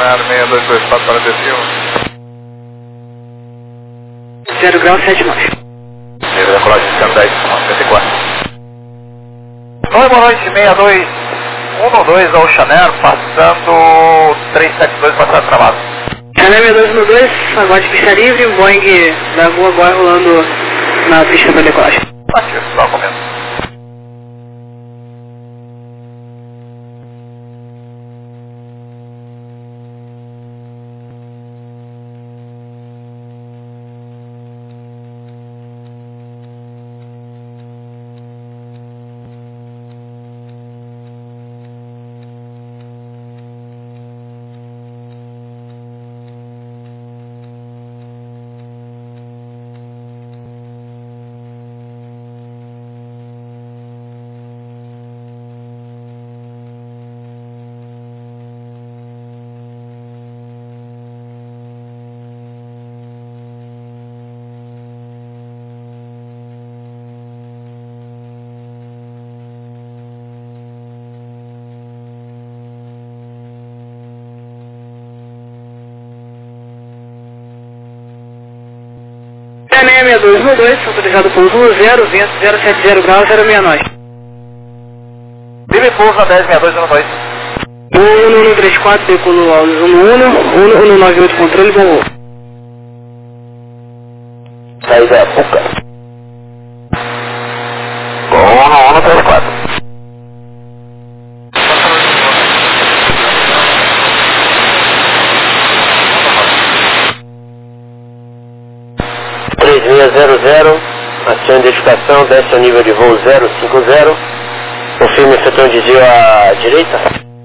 Chanel 6224 para desceu. 0 grau 79. Primeiro da colagem de 10, 94. Oi, boa noite, 6212 ao Chanel, passando 372 para travado. Chanel 6212, agora de pista livre, Boeing da Gol agora rolando na pista para decolagem. Aqui, só comendo. Chanel 6212, autorizado pouso 0, vento 070 graus 069. Livre pouso na 106212. 1134, decolou ao 1198, controle, bom. Saída Puca. Bom, 1134. Acione de identificação, desce ao nível de voo 050, confirme o setor de desvio à direita.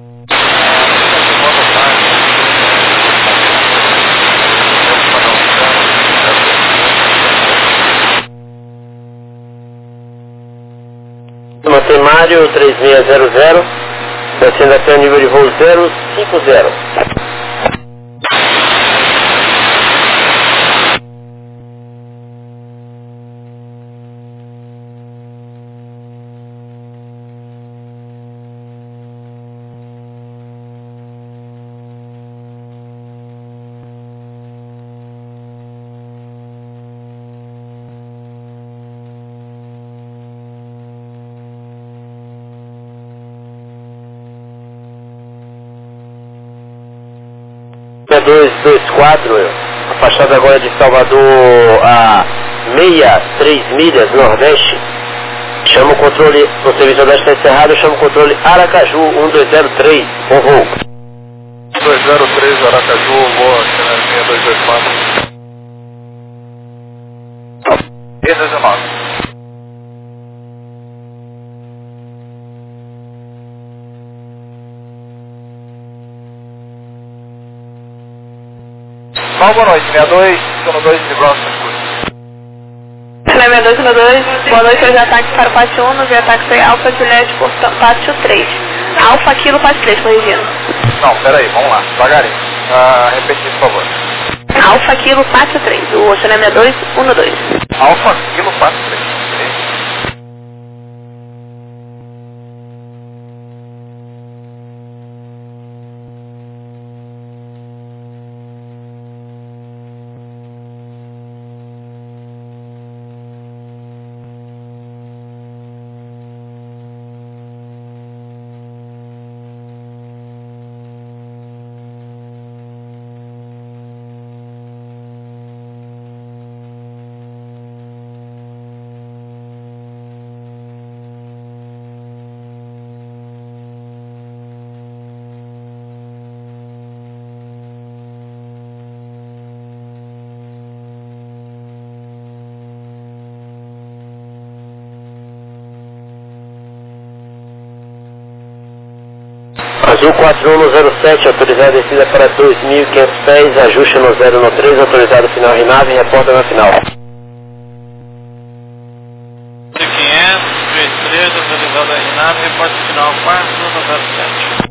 Mantém Mário 3600, descendo até o nível de voo 050. É 224, a fachada agora de Salvador a 63 milhas nordeste. Chama o controle, o serviço nordeste está encerrado, chama o controle Aracaju 1203, com voo. 203 Aracaju, boa, Chanel 6224. 19. Boa noite, 6212 de Bronx. Chanel 6212, boa noite, hoje ataque para o pátio 1, e ataque foi Alfa Juliette por pátio 3. Alfa Kilo pátio 3, corrigindo. Não, peraí, vamos lá, devagarinho. Repetir, por favor. Alfa Kilo pátio 3, o Chanel 6212. Alfa Kilo 43. Azul 4107, autorizado a descida para 2.500 pés, ajuste no 013, autorizado final RINAV, reporta na final. 500, 33, autorizado a RINAV, reporta final 407.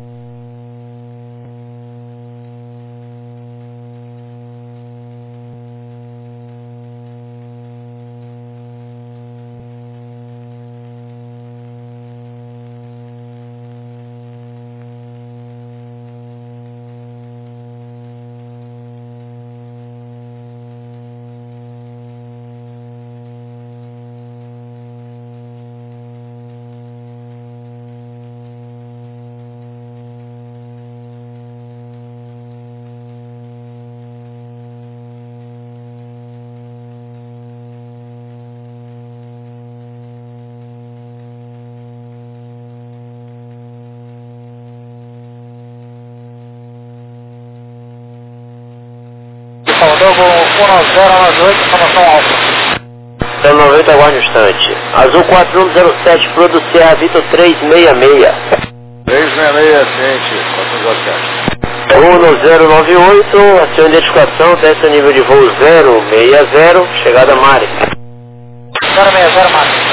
1098, informação alfa. 090, aguarde um instante. Azul 4107, Pro do Sierra Vitor 366. 366, ciente, 407. Voo no 098, a sua identificação, teste nível de voo 060, chegada Mari. 060, Mari.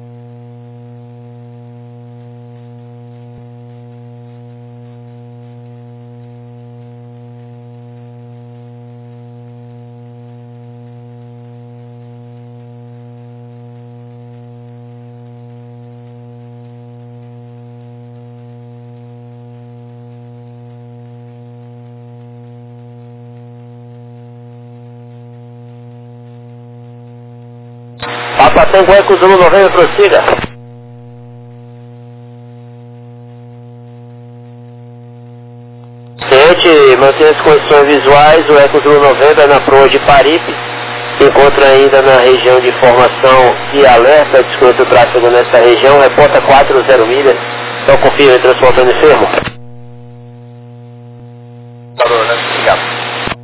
Papa Tango Eco Zulu 90, prossiga. Ciente, mantém as condições visuais, o Eco Zulu 90 na proa de Paripe, se encontra ainda na região de formação e alerta, desconto o tráfego nesta região, reporta 40 milhas, então confirme transportando enfermo. Parou, né? Obrigado.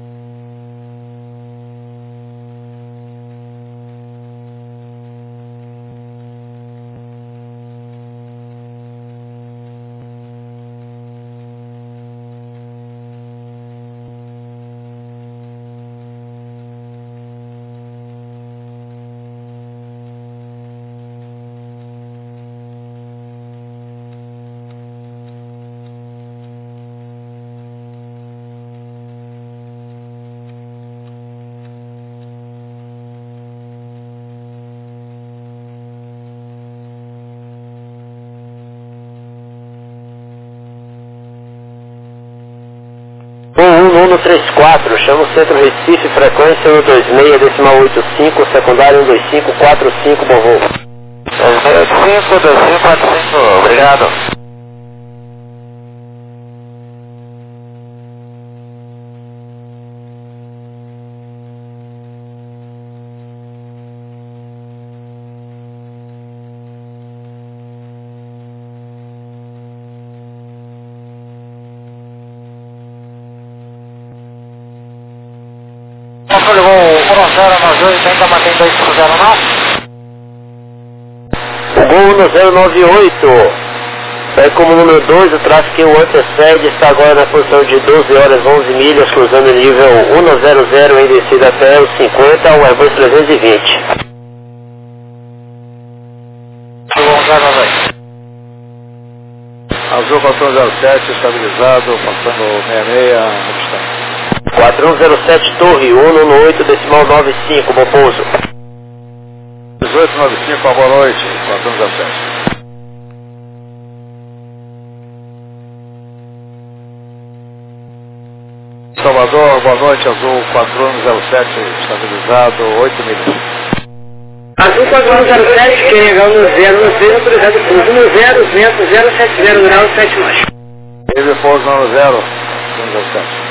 Voo 1134, chama o Centro Recife, frequência 126, decimal 85, secundário 12545, bom voo. 25, 2545, obrigado. Controle voo 1098, ainda mantém 250 O Gol no 098, vai como número 2, o tráfego que o antecede está agora na posição de 12 horas 11 milhas, cruzando o nível 100 em descida até os 50, o Airbus 320. Azul 407, estabilizado, passando 66, obstante. 4107 Torre, 118, decimal 95, bom pouso. 1895, boa noite, 417. Salvador, boa noite, Azul 4107, estabilizado, 8 milhas. Azul 4107, carregando no 090, autorizado pouso no 0, vento 070 grau 7 nós. Ele pouso no 0, 407.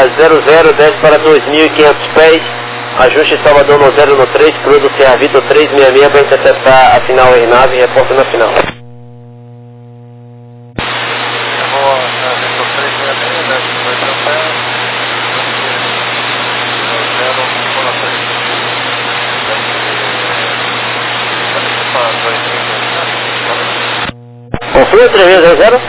00, desce para 2.500 pés, ajuste Salvador no 0 no 3, piloto Sierra Vitor 366 para interceptar a final aeronave e reporta na final. Confirma 3.000.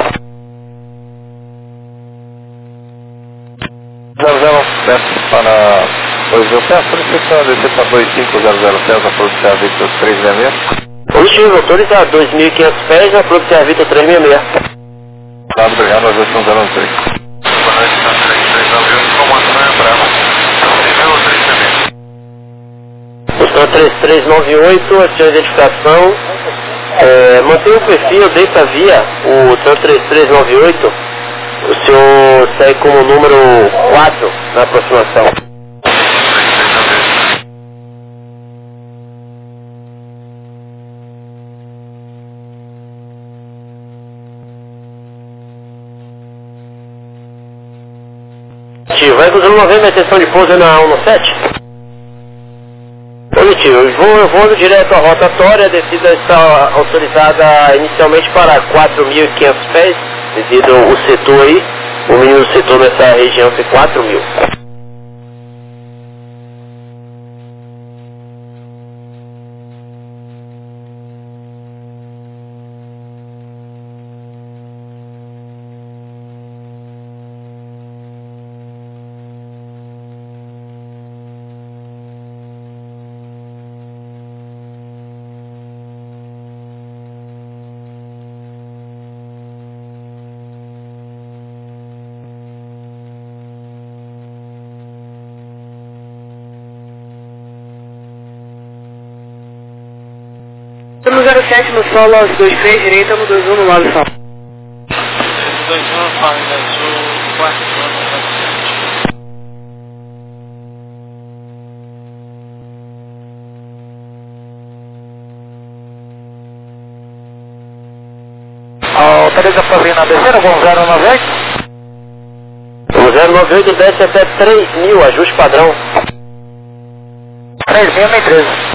00 desce para 2.000 pés, solicitando descer para 2500 pés, a Fruta Sierra Vitor 366. Positivo, autorizado, 2.500 pés, a Fruta Sierra Vitor 366. Tá, obrigado, nós estamos dando 3. Boa noite, está 3398, comando na Brava. Questão 3398, a sua identificação. Mantenha o perfil dessa via, o 3398, o senhor segue como número 4 na aproximação. Vai cruzando 90, atenção de pouso na 117. Positivo, eu vou direto à rotatória, a descida está autorizada inicialmente para 4.500 pés, devido o setor aí, o mínimo do setor nessa região ser 4.000. No 07 no solo, aos 23, direita, no 21 no lado solo. 21, Fábio Azul, 4 anos, 7. Autoriza para vir na descida, vamos 098? O 098 desce até 3.000, ajuste padrão. 3.013.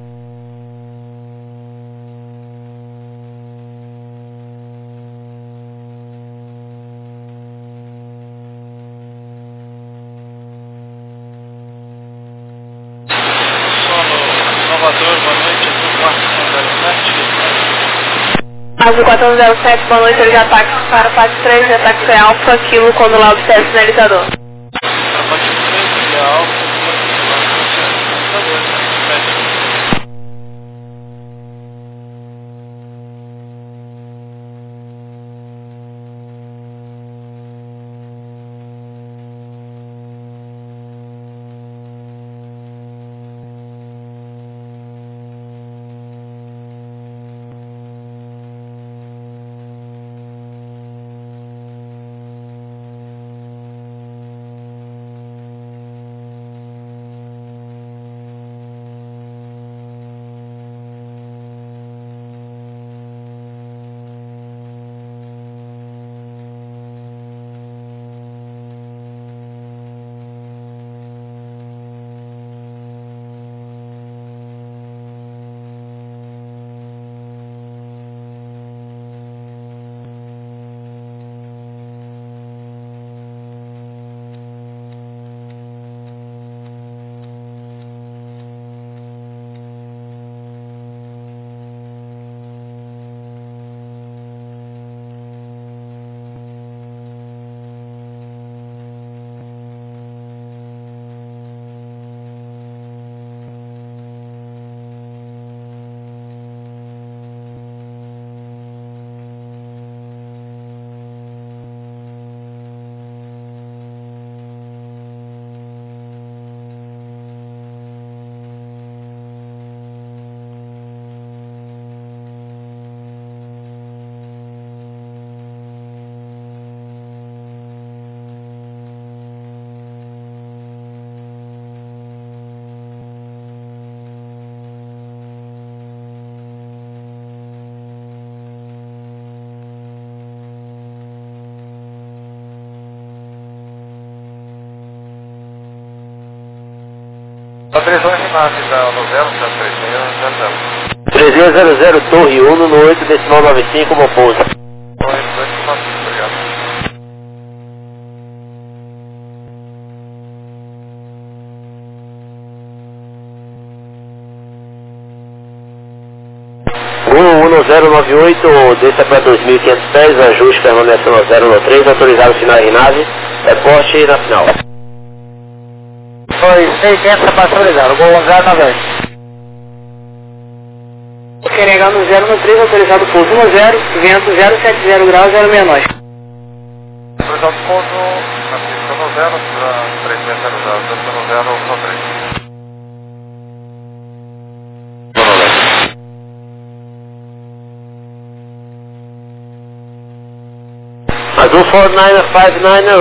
Azul 407, boa noite, ele já ataque para parte 3, ataque Alfa, Kilo, quando lá observa o sinalizador. Parte 3, Alfa, Autorizou a nave no 03600. 3600 Torre 1 no 8,95 como pouso. Obrigado. Gol 1098, desça para 2.500 pés, ajuste permanece no 013, autorizado final em nave, reporte na final. Foi 600 para autorizado, Gol 1098. Carregar no 013, autorizado pouso 10, vento 070 graus 069. Autorizado pouso na pista no 0, 3600, desça no 013. Azul 4959,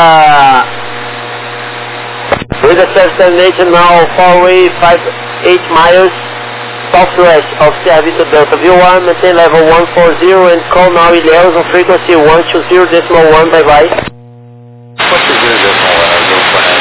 radar 778 now far away 8 miles southwest of Serviço Delta V1, maintain level 140 and call now Ilhéus on frequency 120.1, bye bye. 120.1,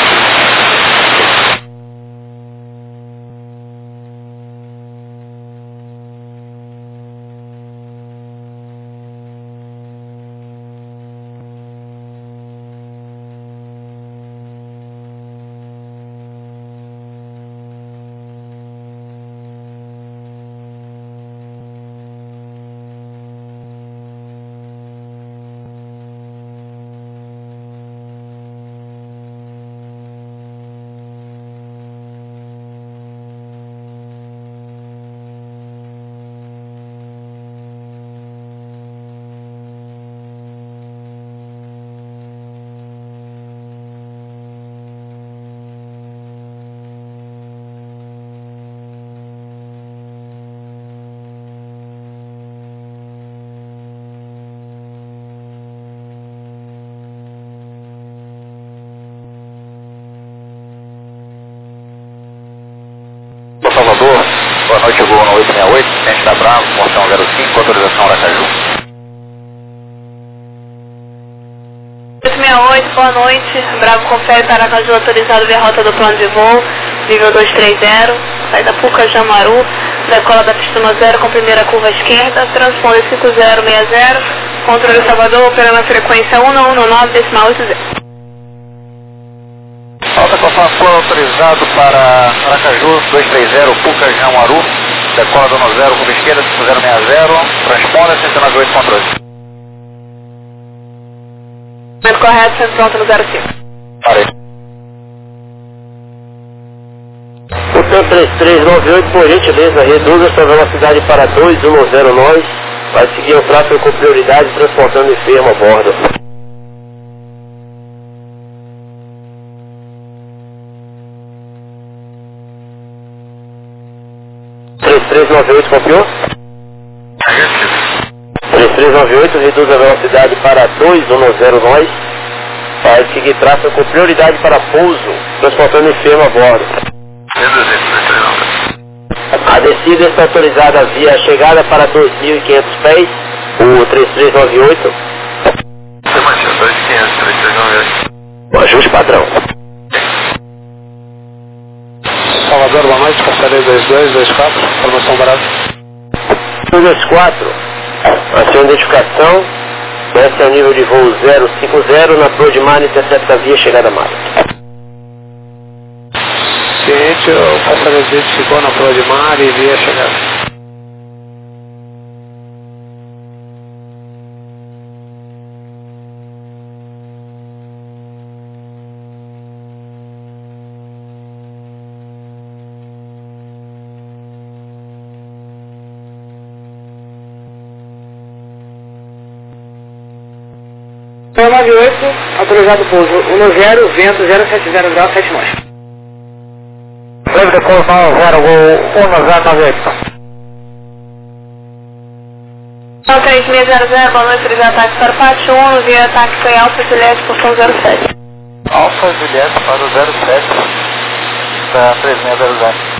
Salvador, boa noite, Gol 868, Centro da Bravo, Portão 05, autorização Aracaju. 868, boa noite, Bravo confere para Aracaju, autorizado via rota do plano de voo, nível 230, saída Puca Jamaru, decola da pista 0 com primeira curva esquerda, transponder 5060, controle Salvador, operando a frequência 1119,80. Alta confirmação autorizado para Aracaju, 230, Puca Jamaru, decola do 0, curva esquerda, 5060, transponder 198 controle. Momento correto, sendo pronto no 05. Parei. Portanto 3398, por gentileza, reduza sua velocidade para 210 nós, vai seguir o tráfego com prioridade, transportando enfermo a bordo. 3398, copiou? 3398, reduz a velocidade para 210 nós, vai seguir tráfego com prioridade para pouso, transportando enfermo a bordo. A descida está autorizada via chegada para 2.500 pés, o 3398. O ajuste padrão. Salvador, boa noite, passaria 2224, formação barata. 224, a sua identificação, desce ao nível de voo 050 na Prodimar, intercepta via chegada mar. Ciente, o passageiro identificou na prova de mar e via chegada. Então, 98, autorizado pouso 10, vento 070 graus 7 nós. Lembra de pouso 0, Gol 1098. Então, 3600, boa noite, via ataque para Pátio 1, via ataque foi Alfa Juliette, portão 07. Alfa Juliette para o 07, da 3600.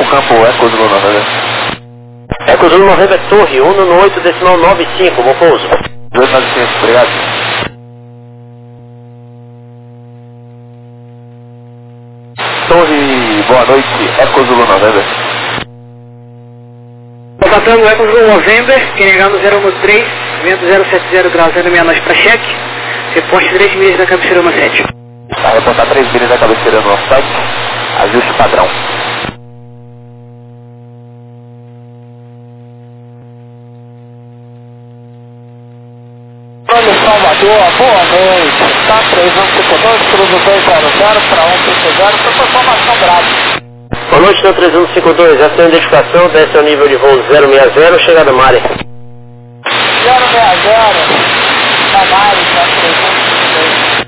pro campo Eco Zulu November. Eco Zulu November Torre, 1 no 8, decimal 95, bom pouso. 295, obrigado. Torre, boa noite, Eco Zulu November. Contatando o Eco Zulu November, carregando 013, vento 070 graus, 069 para cheque. Reposte 3 milhas da cabeceira 17. Vai reportar 3 milhas da cabeceira no offside. Ajuste padrão. Olha, Salvador, boa noite. Tá 3152, cruzo 200 para 130, sua formação grave. Boa noite, no 3152, essa é a identificação, desce ao nível de voo 060, chegada Mari. 060, da Mari, tá 3152.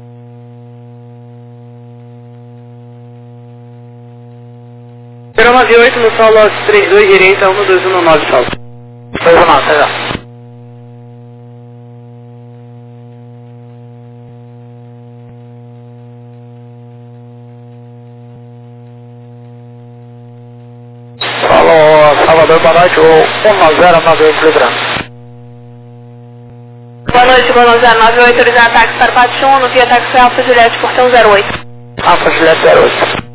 Será 98 no solo 32 direita, 1219 salto. 219, tá já. Falou, Salvador, boa noite, o 1098 livrando. Boa noite, Boa 098, autorizar ataque para Pátio 1, no via táxi Alfa Juliette, portão 08. Alfa Juliette 08.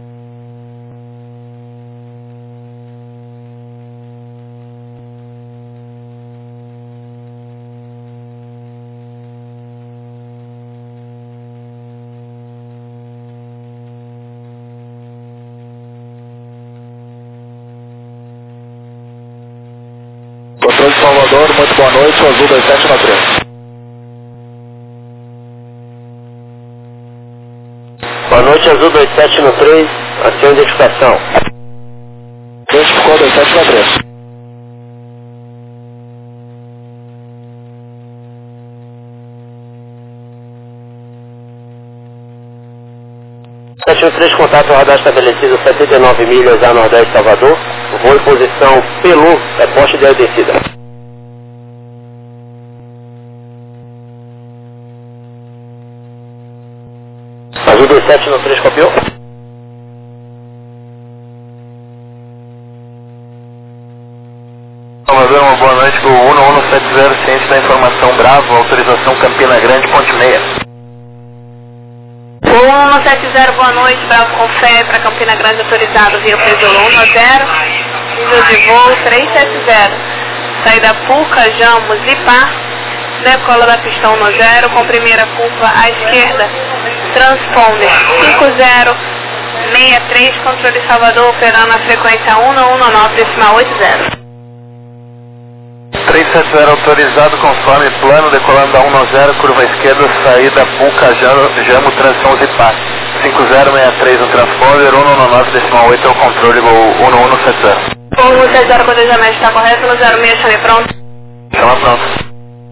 Controle de Salvador, muito boa noite, o Azul 2793. Boa noite, Azul 2793, ação identificação. Identificou 2793. .713, contato radar estabelecido 79 milhas a nordeste Salvador, voo em posição Pelu, poste de descida. Azul 2793, copiou? Salvador, uma boa noite, o 1170, ciente da informação Bravo, autorização Campina Grande, ponte meia. 170, boa noite, Bravo com fé para Campina Grande, autorizado via Presolon 10, nível de voo 370, saída Puca, Jamos e Pá, decola da pistão no 0, com primeira curva à esquerda, transponder 5063, controle Salvador, operando a frequência 119, decimal 80. 370 autorizado conforme plano, decolando da 190, curva esquerda, saída Puca, Jamo, transição Zipá. 5063 no transponder, 119, decimal 8 é o controle, voo 1170. 170, planejamento está correto, no 06, chame pronto. Chama pronto.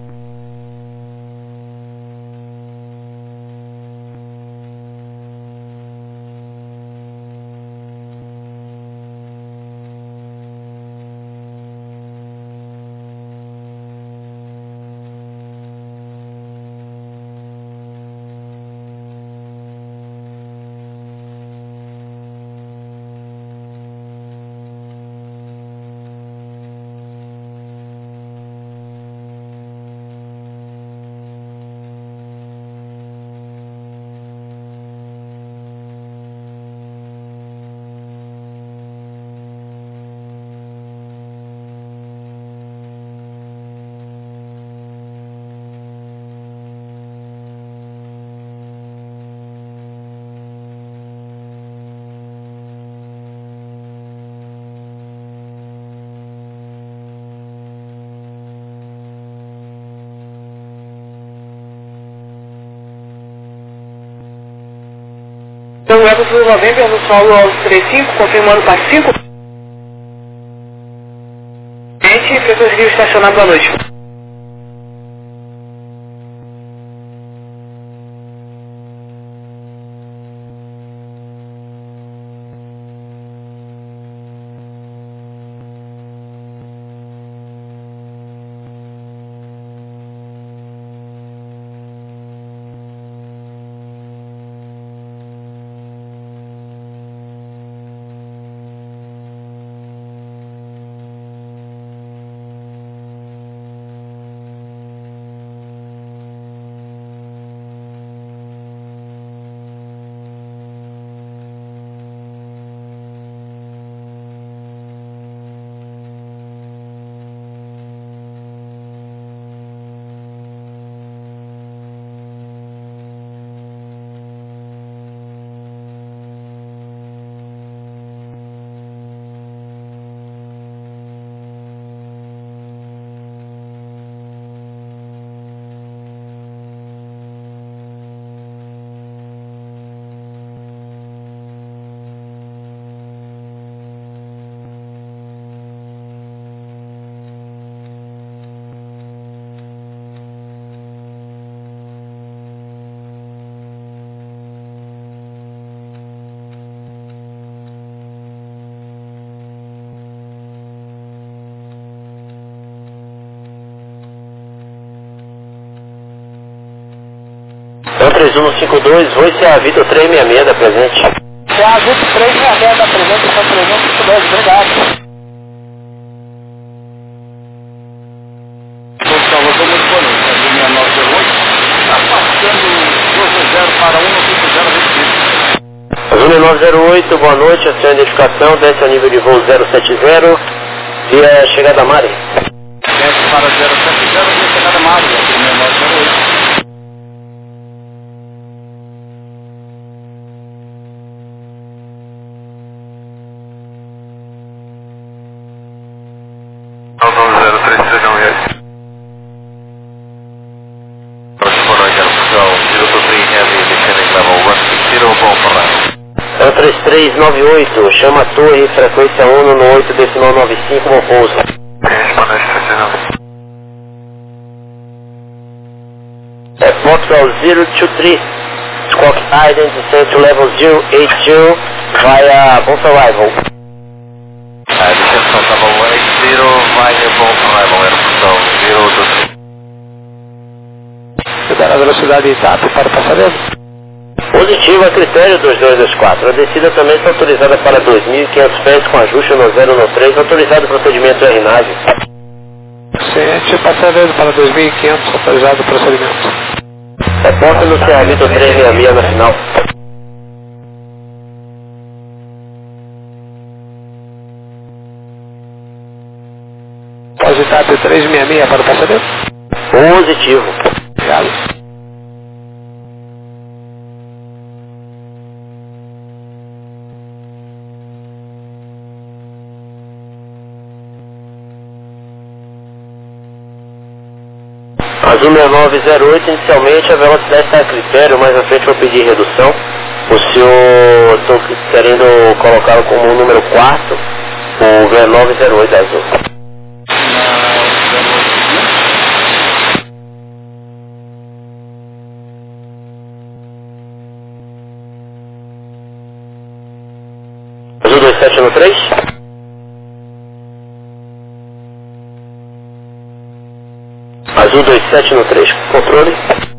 Então, o Eco Zulu November no solo 35, confirmando para 5. Gente, frequência livre estacionado boa noite. Então 3152, Voice a Vitor 366 da presente. É a Vitor 366 da presente, então 3152, obrigado. Salvador, muito boa noite. A linha 908 está passando 220 para 150 Azul 908, boa noite, a sua identificação, desce a nível de voo 070, via chegada Mari. Desce para 070, via chegada Mari, a linha 908. É o 3398, chama a torre, frequência 1 no 8 decimal 95, bom pouso. É Portugal 023, Squawk Island, descend to level 082, via Both Arrival. Descend from level 80, via Both Arrival, Portugal 023. Você dá a velocidade TAP para o passageiro? Positivo a critério 2224. A descida também está autorizada para 2.500 pés com ajuste no 013, autorizado o procedimento RNAV. Ciente, passageiro para 2.500, autorizado o procedimento. Reporta no CA Vitor 366 na final. Pode TAP 366 para o passageiro? Positivo. Obrigado. Azul 6908, inicialmente a velocidade está a critério, mais à frente vou pedir redução. O senhor, estou querendo colocá-lo como o número 4, o V908 Azul. Azul 2713. Azul 2713, controle.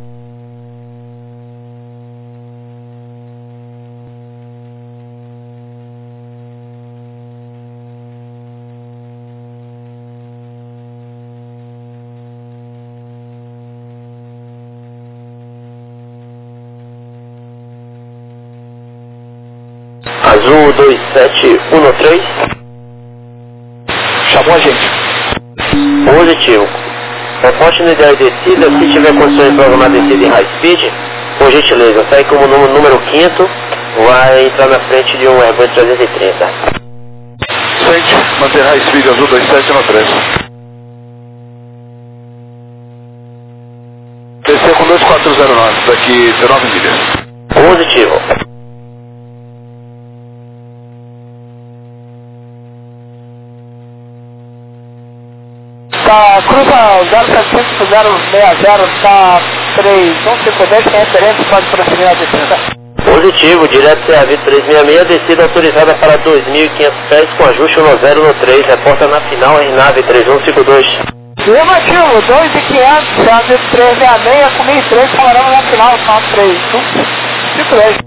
Azul 2713. Chamou a gente. Positivo. Reporte no ideal de descida, se tiver condições de programar descida em high speed, por gentileza, sai como número 5º, vai entrar na frente de um Airbus 330. Frente, manter high speed Azul 2713. Descer com 2409, daqui 19 milhas. Positivo. Cruza 0700 060, tá 3152, tem referência, pode prosseguir a descida. Positivo, direto CA Vitor 366, descida autorizada para 2.500 pés com ajuste no 013, reporta na final em nave 3152. Afirmativo, 2.500, CA Vitor 366, com 1.003, falaremos na final, são 3152.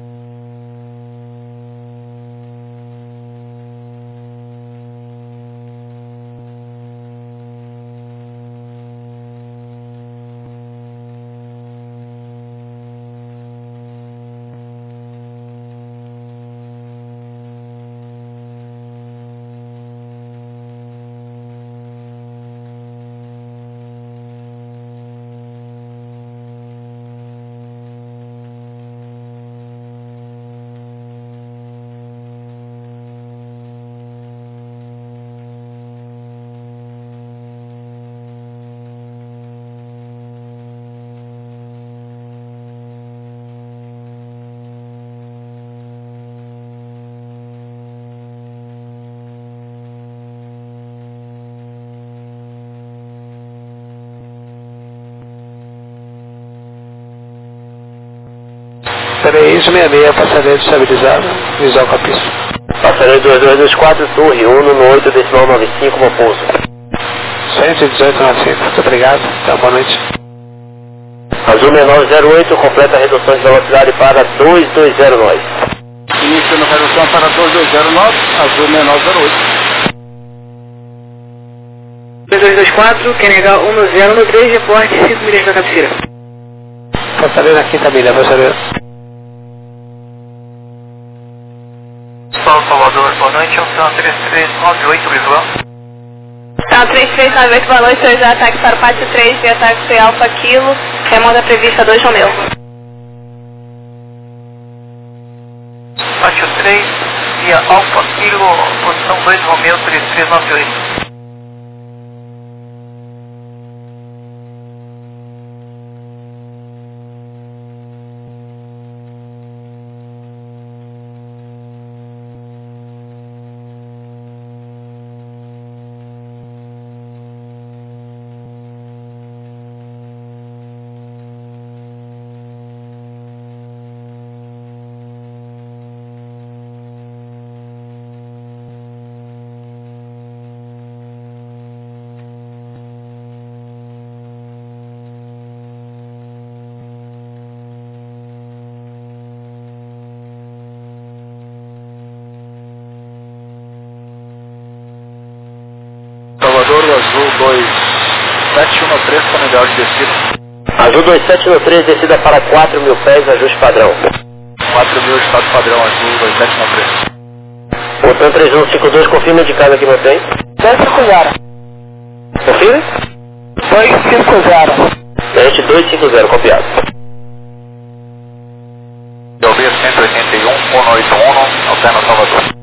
Três 66, passageiro estabilizado, visual com a pista. Passageiro 2224, torre 1 no 8 decimal 95, bom pouso. 118,95, muito obrigado, então boa noite. Azul 6908, completa a redução de velocidade para 220 nós. Iniciando a redução para 220 nós, Azul 6908. 2224, quer negar 1013, reporte 5 milhas da cabeceira. Fortaleza, quinta milha, Fortaleza. Salvador, boa noite, opção 3398, visual. Tá, 3398, boa noite, hoje ataque para o pátio 3 e ataque Alfa Kilo, remota prevista 2 Romeu. Pátio 3, via Alfa Kilo, posição 2 Romeu 3398. Salvador, Azul 2713, canal de descida. Azul 2713, descida para 4.000 pés, ajuste padrão. 4.000, estado padrão, Azul 2713. Botão 3152, confirma indicado aqui no tem. 250. Confirme? 250. Gente 250, copiado. Delvia 181, 181, alterna Salvador.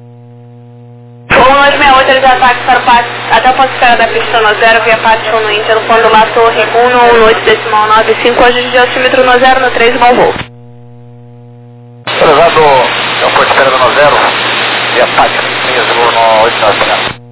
1968, eles ataques para o pátio, até o ponto de espera da pista no 0, via pátio 1 no Inter, no ponto lá, torre 118,95, ajuste de altímetro no 0, no 3, bom voo. Prezado, é um ponto de espera no 0, via pátio, mesmo no 8 nacional.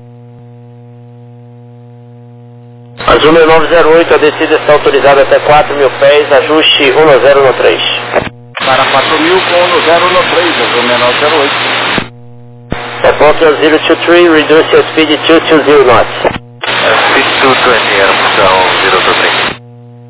Azul 6908, a descida está autorizada até 4.000 pés, ajuste 10 no 3. Para 4.000 com 10 no 3, Azul 6908. Report 023, reduce your speed 220 knots. Speed 220, aeroportão 023.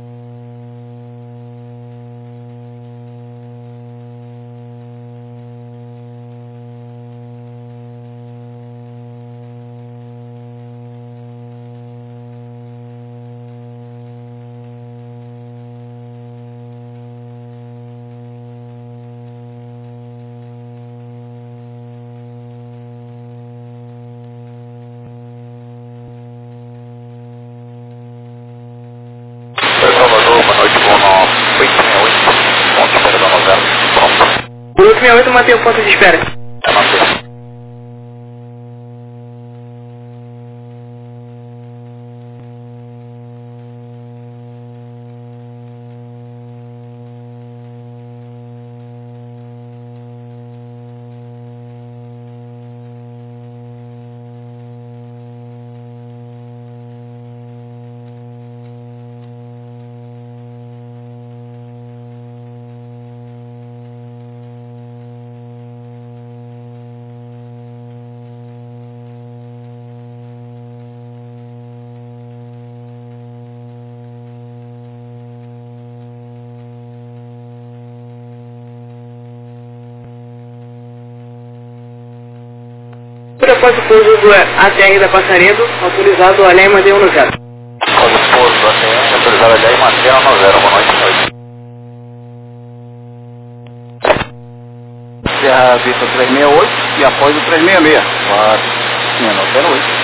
Salvador, boa noite, voo no 868, ponto de espera da novela, pronto. O 868 mantém o ponto de espera. É manter. Após o pouso do ATR da Passaredo, autorizado a Lema de 10. Após o pouso do ATM, autorizado a LEI, mantenha no 0, boa noite. Serra Vista 368 e após o 366, para 08.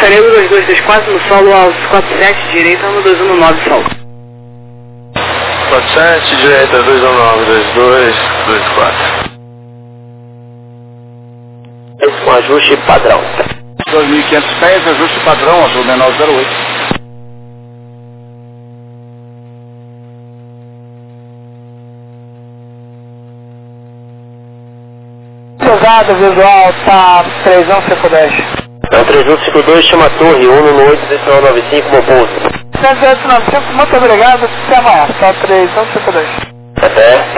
Carrego 2224 no solo aos 47, direita 1219 solo. 47, direita 219, 2224. Esse com ajuste padrão. 2500 pés, ajuste padrão, azul menor 08. Pesado, visual, tá 3152. É o 3152, chama a torre, 118, decimal 95, Mobuso. 11895, muito obrigado, até amanhã, tá 3152. Até.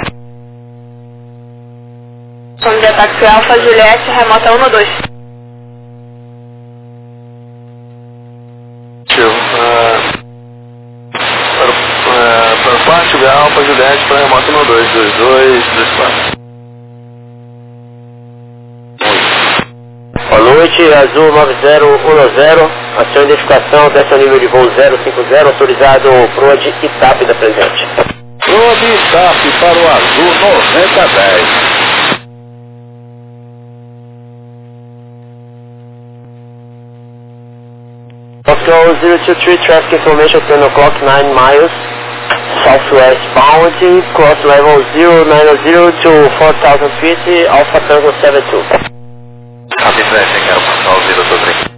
Som de ataque Alfa, Juliette, remota 12. Para o parte de Alfa, Juliette, para remota 12, 22, 24. Boa noite, Azul 9010, a sua identificação, desce ao nível de voo 050, autorizado PROAD e TAP da presente. PROAD e TAP para o Azul 9010. Oscar 023, traffic information 10 o'clock, 9 miles, southwest bound, cross level 090 to 4,000 feet, Alpha Tango 72. Copy traffic, aeroportal 023.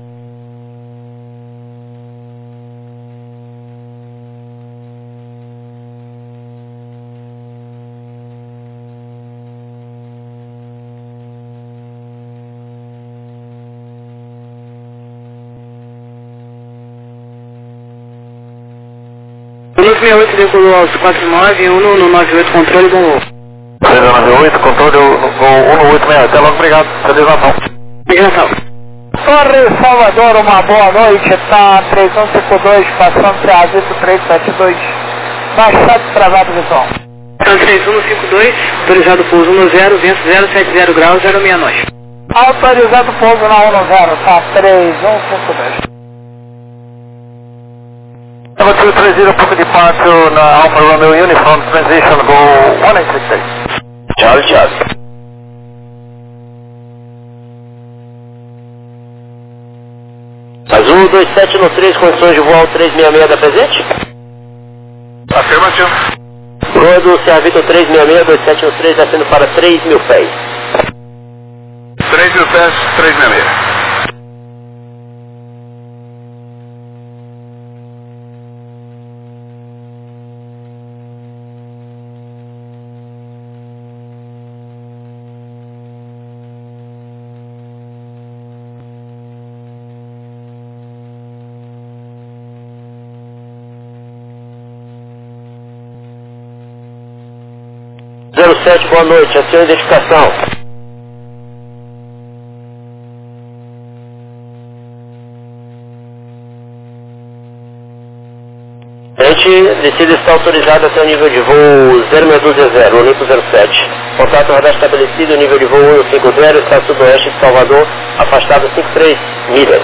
Piloto 68 decolou aos 49, 198, controle bom voo. 098, controle 186, até logo, obrigado, feliz Natal. Feliz Natal. Torre Salvador, uma boa noite, tá 3152, passando Ceazito 372, baixado travado visual. Tá 3152, autorizado pouso 10, vento 070 graus, 06 nós. Autorizado pouso na 10, tá 3152. Number 230, book departure na Alfa Romeo Uniform, transition, go 1868. Charlie, Charlie. Azul 2713, condições de voo 366 da presente? Afirmativo. Proa do Cervito 366, 2713, descendo para 3.000 pés. 3.000 pés, 366. Boa noite, a sua identificação. Descida está autorizada até o nível de voo 0620, Olimpo 07. Contato radar estabelecido, nível de voo 150, está sudoeste de Salvador, afastado 53 milhas.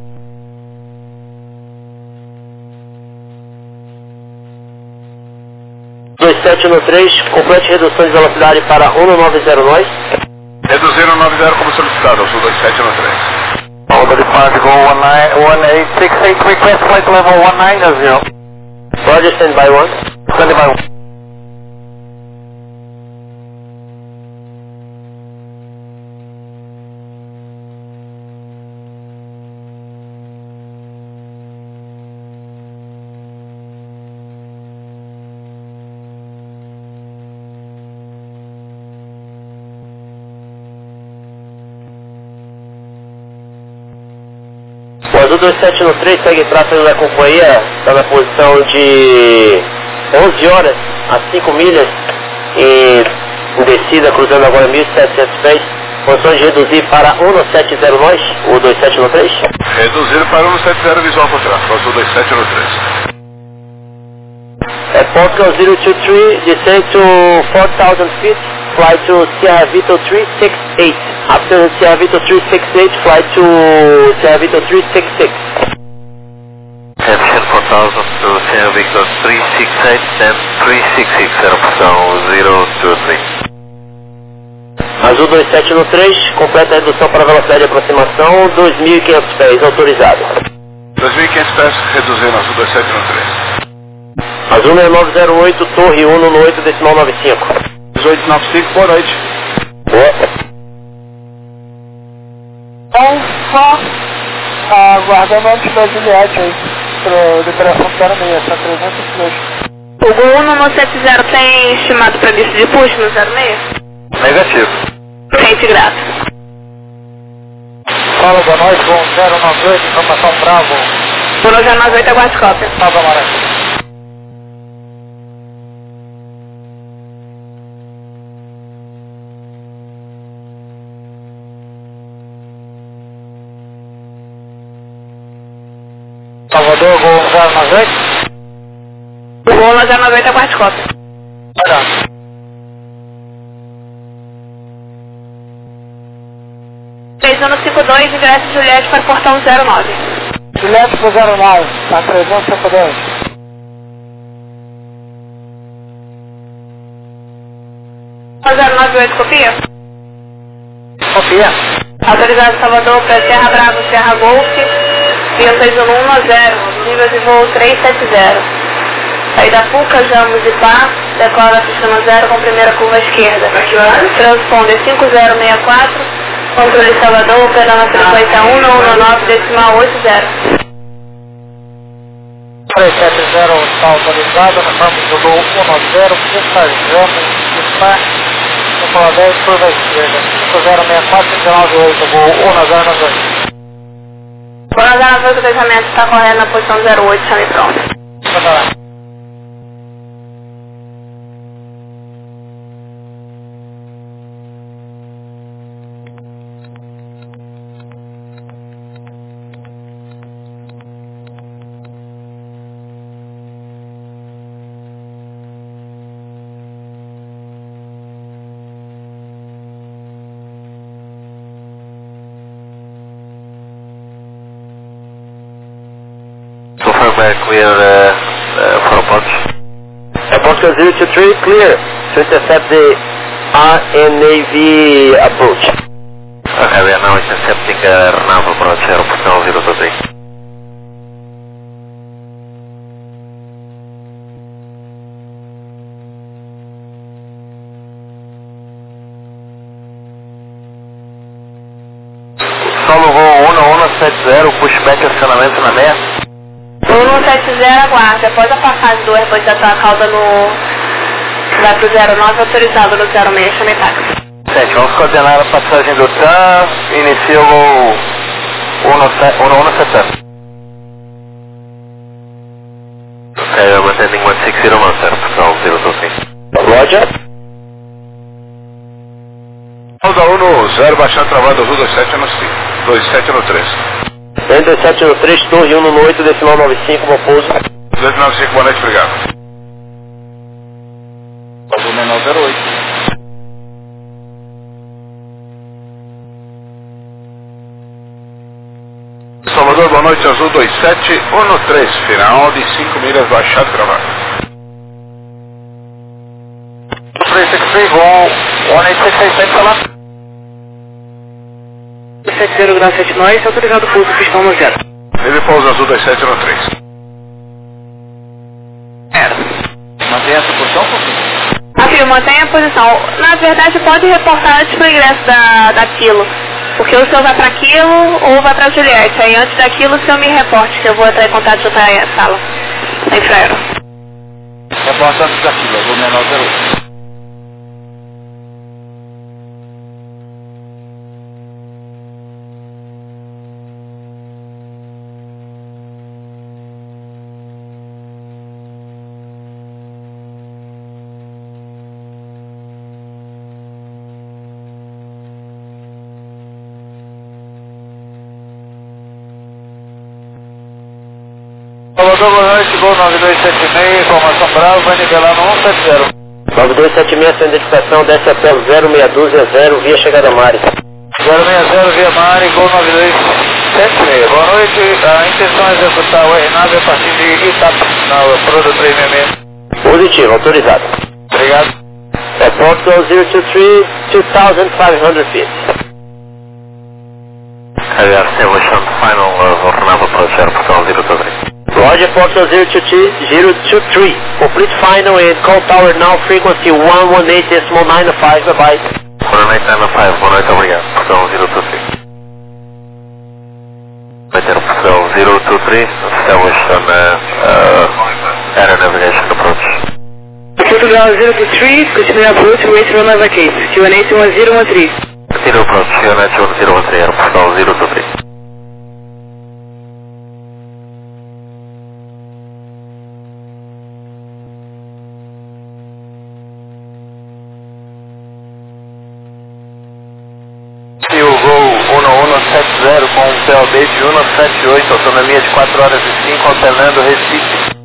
Complete redução de velocidade para 190 nós. Reduziram 90 como solicitado, ao sul 2793. Alfa Departure, go 1868, request flight level 190. Roger, stand by 1. Stand by 1. O Azul 2793 segue tráfego da companhia, está na posição de 11 horas a 5 milhas em descida, cruzando agora 1.700 pés. Posições de reduzir para 170 nós, o 2793. Reduziram para 170 visual por tráfego, Azul 2793. At Portugal 023, descend to 4,000 feet, fly to Sierra Vito 368. After Sierra Vito 368, fly to Sierra Vito 366. Reception 4000 to Sierra Vito 368, then 366, aeroportal 023. Azul 27 no 3, completa a redução para velocidade de aproximação, 2.500 pés, autorizado. 2.500 pés, reduzindo Azul 27 no 3. Azul 6908, torre 1 no 8, decimal 95. 1895, boa noite. Boa. Então, só aguardando antes da Juliette aí, para liberação do 06, só 302. O Gol 1 no 70 tem estimado previsto de push no 06? Negativo. Gente, grato. Fala, boa noite, Gol 098, informação Bravo. Boa noite, 098, aguarde cópia. Salve, Amarelo. Salvador, Gol 098. O Gol 098, aguarde cópia. Olha. Ano 52, ingresso Juliette para portão 09. Juliette para 09, tá 352. O 098, copia? Copia. Autorizado Salvador para Serra Bravo, Serra Golf, via 6110, nível de voo 370. Saída Puca, Jamos e Pá, decola sistema 0 com primeira curva esquerda. Transponder 5064. Controle Salvador, operando a frequência 119, decimal 80. 370 está autorizado, nós vamos do Gol 190, Puca, Jamos e Pá, decola 10, curva esquerda. 5064, 598, Gol 190. O 198, o fechamento está correndo na posição 08, chame pronto. Vamos lá. Clear for approach. Approach 023, clear to intercept the RNAV approach. Okay, we are now intercepting RNAV approach, airport 023. Solo Gol 1170, pushback acionamento na meia. 170, aguarde. Após a passagem do airport da sua cauda no... vai pro 09, autorizado no 06, chame táxi. 7, vamos coordenar a passagem do TAM, inicia o Gol 1170. Okay, I'm attending 160 Master, so 023. Roger. Pausa 1 no 0, baixando travado Azul 27 no 5, 27 no 3. 27 no 3, torre 1 no 8, decimal 95, bom pouso. 295, boa noite, obrigado. Azul menor 08. Salvador, boa noite, Azul 27, 1 no 3, final de 5 milhas, baixado travado. 363, Gol 1866, falar. 70 grau 79, autorizado pouso, pistão no 0. Teve pouso Azul 27 no 3. Mantenha essa posição, Afirmo, mantenha a posição. Na verdade, pode reportar antes pro ingresso da Quilo. Porque o senhor vai pra Quilo ou vai pra Juliette. Aí antes da Quilo, o senhor me reporte, que eu vou entrar em contato de outra sala. Em Freiro. Reporta antes da Quilo, Azul menor 08. Salvador, boa noite, Gol 9276, informação Bravo, vai nivelar no 170. 9276, sua identificação, desce até o 0620, via chegada Mari. 060 via Mari, Gol 9276. Boa noite, a intenção é executar o RNAV a partir de Itap, na Prodo 366. Positivo, autorizado. Obrigado. Portugal 023, 2,500 feet. Establishment final Vornava approach Portugal 023. Roger, Portugal 023. Complete final and call tower now, frequency 118.95, bye-bye. 118.95, boa noite, obrigado. Portugal 023. Portugal 023, established on air navigation approach. Portugal 023, continue approach, wait for another case. 2181013. Continue approach, 2181013, Air Portugal 023. E o voo 1170 com um POD de 178, autonomia de 4 horas e 5, alternando Recife.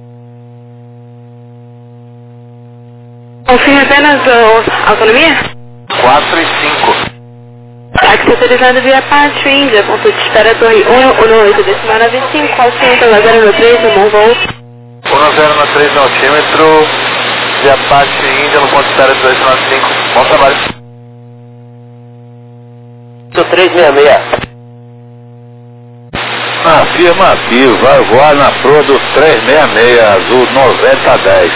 Confirme apenas a autonomia? 4 e 5. Táxi autorizado via Pátio Índia, ponto de espera torre 118, decimal 95, qual centro, 093, um bom voo. 1093 no altímetro, via Pátio Índia no ponto de espera 295, bom trabalho. 366. Afirmativo, vai voar na proa do 366, azul 9010.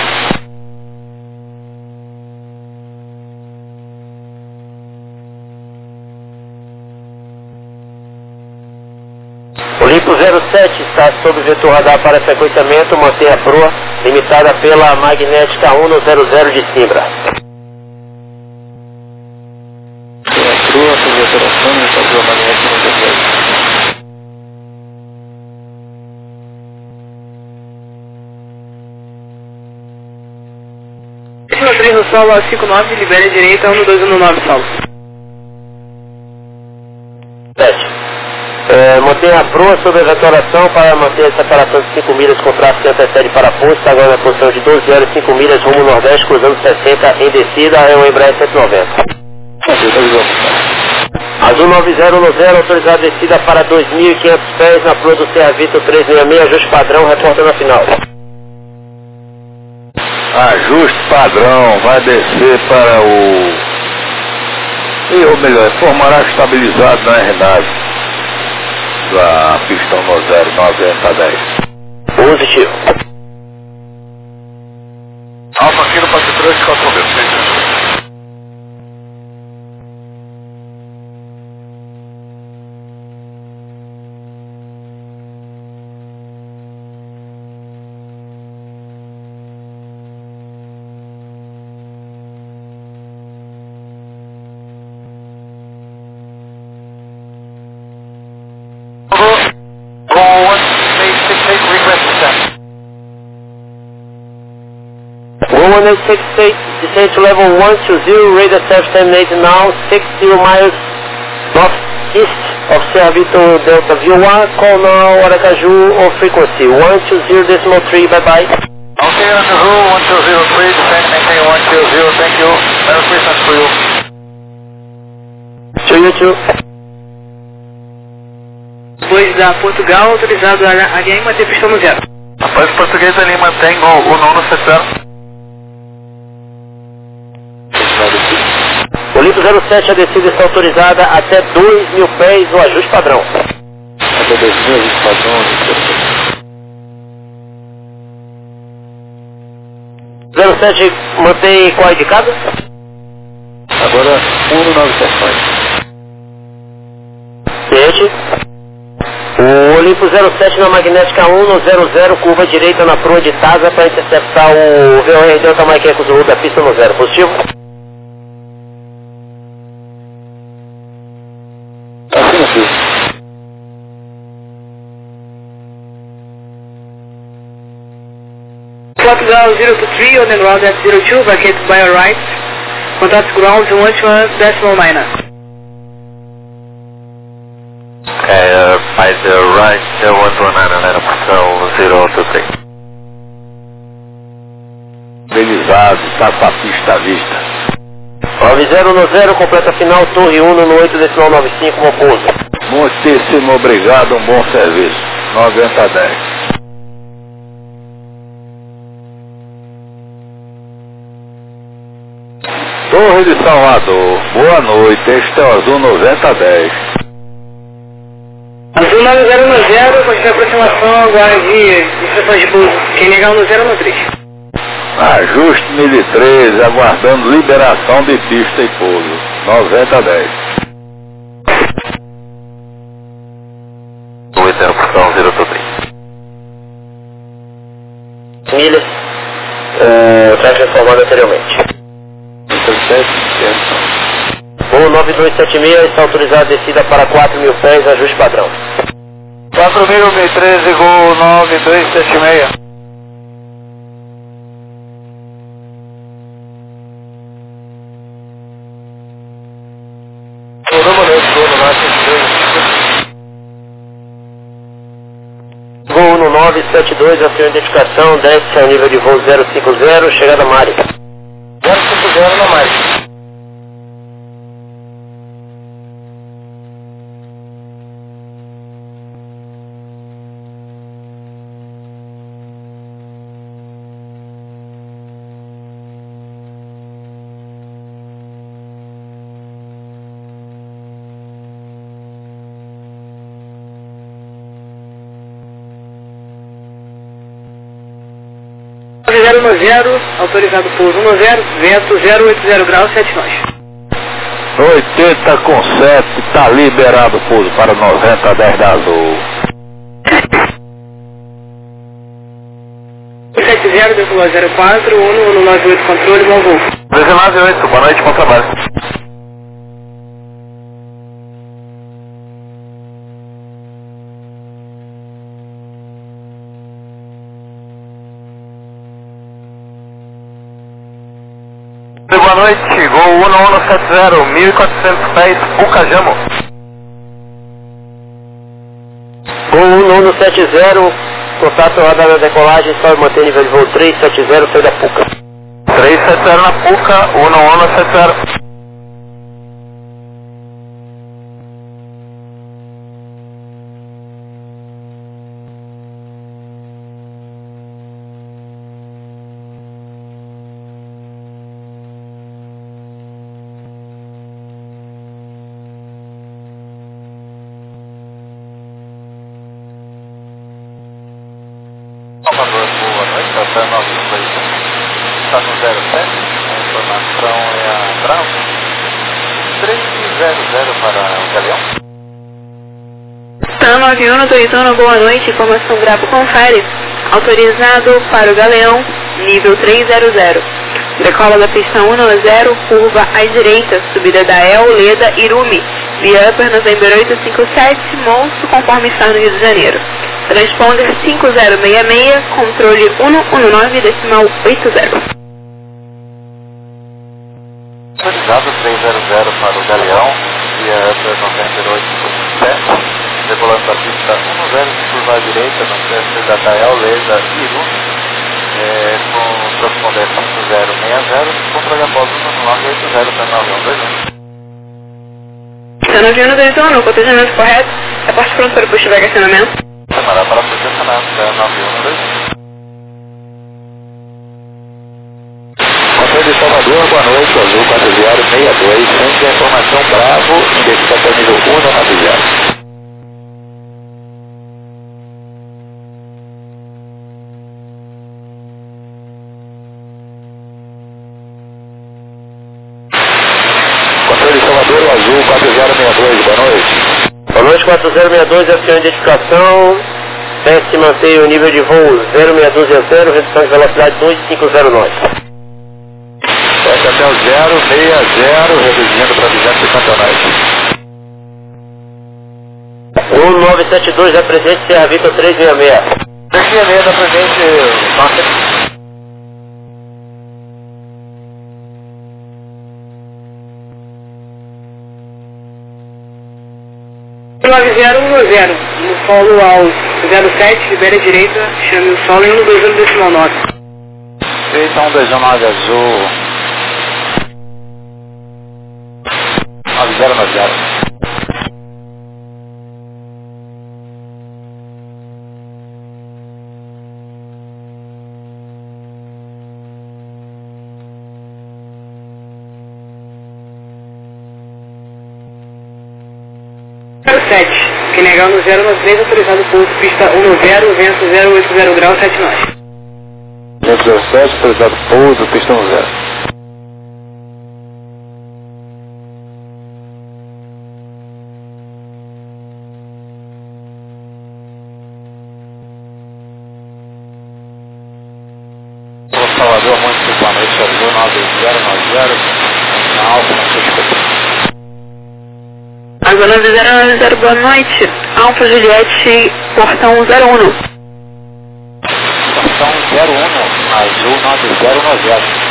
Olimpo 07 está sob vetor radar para sequenciamento, mantenha a proa limitada pela magnética 100 de Simbra. Proa, fazer operação e fazer a magnética 100. 3 no solo, 59, libere a direita, 1219 solo. 7. Mantenha a proa sob a vetoração para manter a separação de 5 milhas com tráfego que antecede para a posto, agora na posição de 12 horas e 5 milhas rumo nordeste, cruzando 60 em descida, é o Embraer 190. Azul 9010, autorizado descida para 2.500 pés na proa do Serra Vitor 366, ajuste padrão, reporta na final. Ajuste padrão, vai descer para ou melhor, formará estabilizado na RNAV da pistão no 09010. Positivo. Alfa Kilo para 3, 4 mil. Roll 1868, descend to level 120, radar self terminated now, 60 miles northeast of Serra Vitor Delta View 1, call now Aracaju on frequency 120.3, bye-bye. Okay, Aracaju 1203, descend, maintain 120, thank you. Merry Christmas for you. To you too. Depois da Portugal, autorizado a Lima manter pistão no 0. Após o português ali mantém o nono setor. Olimpo 07, a descida está autorizada até 2.000 pés no ajuste padrão. Até 2.000, ajuste padrão. 07 mantém qual é de casa? Agora 197. Gente. O Olimpo 07 na magnética 1 no 00, curva direita na proa de Tasa para interceptar o VOR Delta Mike Eco Zulu da pista no 0. Positivo? Afirmativo. Portugal 023, on the ground at 02, vacated by your right. Contact ground 121.9. Okay, by the right, 119, Portugal 023. Belizado, está com a pista à vista. 9010, completa final, torre 1 no 8 decimal 95, bom pouso. Muitíssimo obrigado, um bom serviço. 9010. Torre de Salvador, boa noite, este é o Azul 9010. Azul 9010, continua a aproximação agora de instruções de pouso. Quem negar o 013. Ajuste 1013, aguardando liberação de pista e pouso, 9010. 80%, 083. Milhas, tráfego informado anteriormente. 9276 está autorizado a descida para 4.000 pés, ajuste padrão. 4.013, Gol 9276. Gol 1972, a sua identificação, desce ao nível de voo 050, chegada Mari. 050 na Mari. Autorizado pouso 10, vento 080 graus, 7 nós. 80 com 7, está liberado o pouso para 9010 da Azul. 70,04, 1198 controle, bom voo. 198, boa noite, bom trabalho. Boa noite, Gol 1170, 1400 pés, Pucajamo. Gol 1170, contato radar da decolagem, só manter nível de voo 370, foi da Puca. 370 na Puca, 1170. Salvador, boa noite, está no 921, está no 07, a informação é a Bravo, 300 para o Galeão. Tá 91, Toritano, boa noite, informação Bravo confere. Autorizado para o Galeão, nível 300. Decola da pista 190, curva à direita, subida da El, Leda, Irumi, via Upper November 857, Monstro, conforme está no Rio de Janeiro. Transponder 5066, controle 119,80. Autorizado 300 para o Galeão, via Upper November 857, decolando da pista 190, curva à direita, no centro da El, Leda, Irumi, com transponder 5060, controle após 119,80 para 9121. Está 91, Toritano, cotejamento correto, reporte pronto para o push back acionamento. Chamará para posicionamento, 9121. Controle de Salvador, boa noite, Azul 4062, frente à informação Bravo, identificação nível 190. Controle de Salvador, Azul 4062, boa noite. Boa noite, 4062, a sua identificação, desce e mantém o nível de voo 06200, redução de velocidade 250 nós. Desce até o 060, reduzindo para 250 nós. 1972, da presente Serra Vitor 366. 366 da presente, nossa. 9010, no solo ao 07, libere a direita, chame o solo em 121,9. Eita, 129 Azul 9090. 07, Senegal no 093, autorizado pouso, pista 10, vento 080 graus, 7 nós. Vento 07, autorizado pouso, pista 10. Salvador, muito boa noite, Azul 9090, na Alfa, na sua escuta. Azul 9090, boa noite. Alfa Juliette, portão 01. Portão 01, Azul 9090.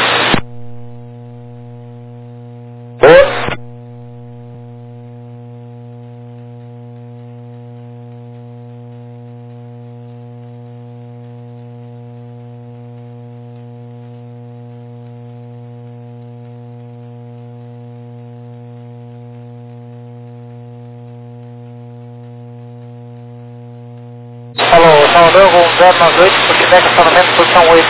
Alô, Salvador, voo 098, por Quebec, acionamento, posição 8.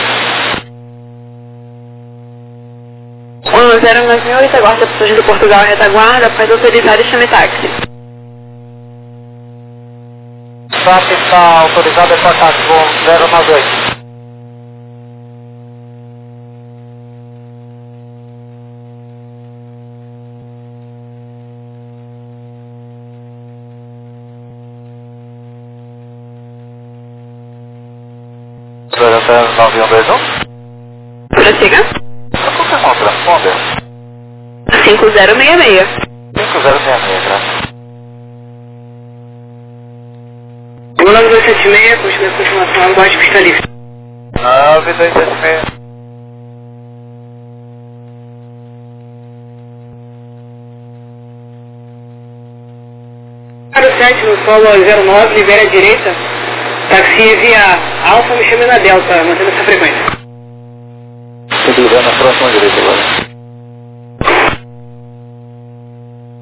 1098, aguarda pessoas do Portugal, retaguarda, após autorizar e chame táxi. SAP está autorizado a contato, voo 098. Transponder 9121. Prossiga. Confirmar o transponder. 5066. 5066, graças. 9276, continua a confirmação abaixo, pista livre. 9276. Para o 7 no solo 09, libera a direita. Taxi via Alfa, me chame na Delta, mantendo essa frequência. Segurando a próxima direita agora.